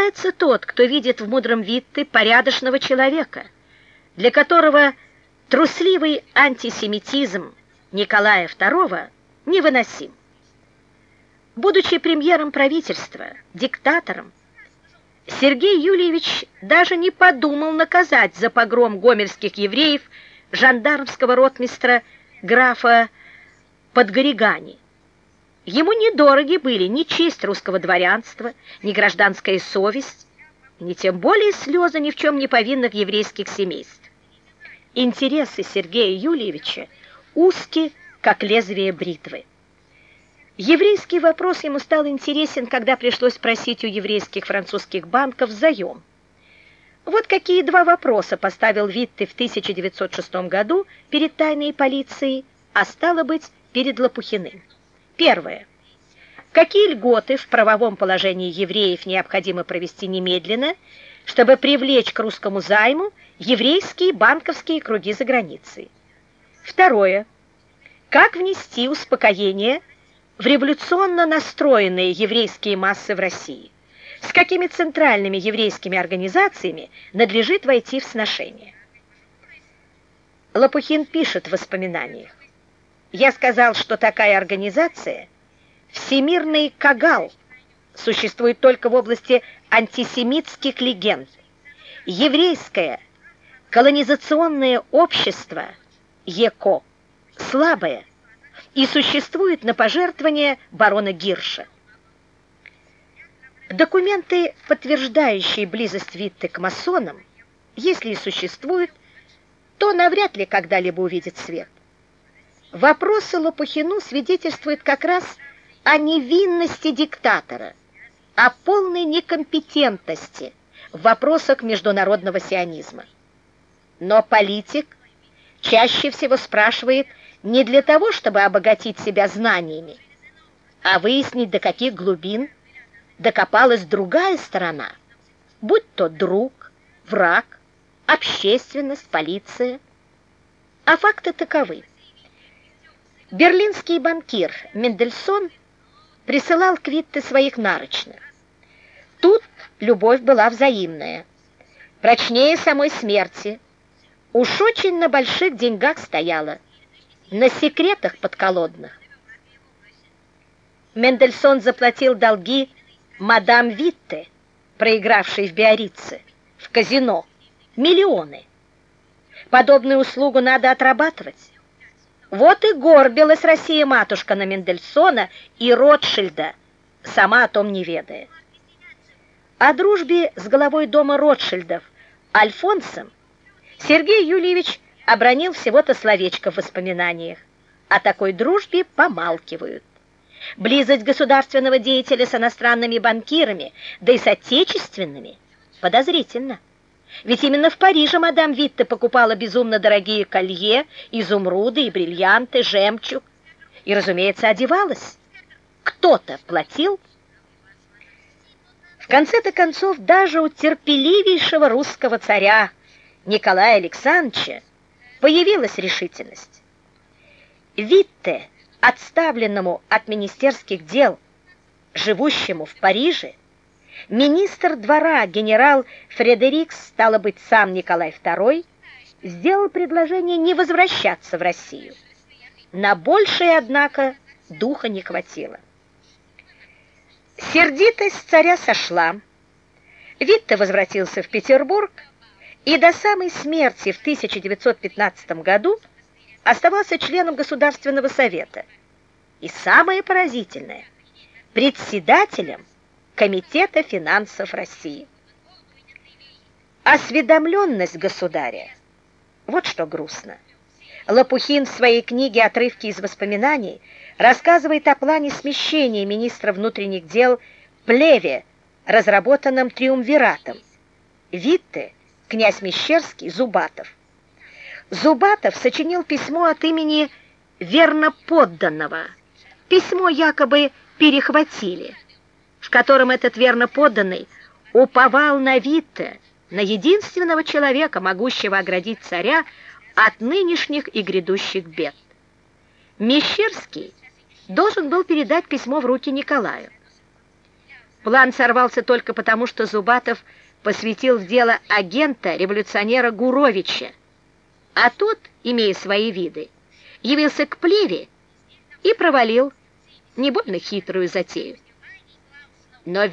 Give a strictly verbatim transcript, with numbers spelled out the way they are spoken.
ошибается тот, кто видит в мудром Витте порядочного человека, для которого трусливый антисемитизм Николая второго невыносим. Будучи премьером правительства, диктатором, Сергей Юльевич даже не подумал наказать за погром гомельских евреев жандармского ротмистра графа Подгорегани. Ему недороги были ни честь русского дворянства, ни гражданская совесть, ни тем более слезы ни в чем не повинных еврейских семейств. Интересы Сергея Юльевича узки, как лезвие бритвы. Еврейский вопрос ему стал интересен, когда пришлось просить у еврейских французских банков заем. Вот какие два вопроса поставил Витте в тысяча девятьсот шестом году перед тайной полицией, а стало быть, перед Лопухиным. Первое. Какие льготы в правовом положении евреев необходимо провести немедленно, чтобы привлечь к русскому займу еврейские банковские круги за границей? Второе. Как внести успокоение в революционно настроенные еврейские массы в России? С какими центральными еврейскими организациями надлежит войти в сношение? Лопухин пишет в воспоминаниях: «Я сказал, что такая организация, Всемирный Кагал, существует только в области антисемитских легенд. Еврейское колонизационное общество ЕКО слабое и существует на пожертвование барона Гирша». Документы, подтверждающие близость Витте к масонам, если и существуют, то навряд ли когда-либо увидят свет. Вопросы Лопухину свидетельствуют как раз о невинности диктатора, о полной некомпетентности в вопросах международного сионизма. Но политик чаще всего спрашивает не для того, чтобы обогатить себя знаниями, а выяснить, до каких глубин докопалась другая сторона, будь то друг, враг, общественность, полиция. А факты таковы. Берлинский банкир Мендельсон присылал к Витте своих нарочных. Тут любовь была взаимная, прочнее самой смерти, уж очень на больших деньгах стояла, на секретах подколодных. Мендельсон заплатил долги мадам Витте, проигравшей в Биаррице, в казино, миллионы. Подобную услугу надо отрабатывать. Вот и горбилась Россия-матушка на Мендельсона и Ротшильда, сама о том не ведая. О дружбе с главой дома Ротшильдов Альфонсом Сергей Юльевич обронил всего-то словечко в воспоминаниях. О такой дружбе помалкивают. Близость государственного деятеля с иностранными банкирами, да и с отечественными, подозрительно. Ведь именно в Париже мадам Витте покупала безумно дорогие колье, изумруды и бриллианты, жемчуг. И, разумеется, одевалась. Кто-то платил. В конце-то концов, даже у терпеливейшего русского царя Николая Александровича появилась решительность. Витте, отставленному от министерских дел, живущему в Париже, министр двора генерал Фредерикс, стало быть, сам Николай второй, сделал предложение не возвращаться в Россию. На большее, однако, духа не хватило. Сердитость царя сошла. Витте возвратился в Петербург и до самой смерти в тысяча девятьсот пятнадцатом году оставался членом Государственного совета. И самое поразительное – председателем Комитета финансов России. Осведомленность государя – вот что грустно. Лопухин в своей книге «Отрывки из воспоминаний» рассказывает о плане смещения министра внутренних дел Плеве, разработанном триумвиратом: Витте, князь Мещерский, Зубатов. Зубатов сочинил письмо от имени верноподданного. Письмо якобы перехватили, в котором этот верноподданный уповал на Витте, на единственного человека, могущего оградить царя от нынешних и грядущих бед. Мещерский должен был передать письмо в руки Николаю. План сорвался только потому, что Зубатов посвятил в дело агента революционера Гуровича, а тот, имея свои виды, явился к Плеве и провалил не больно хитрую затею. Но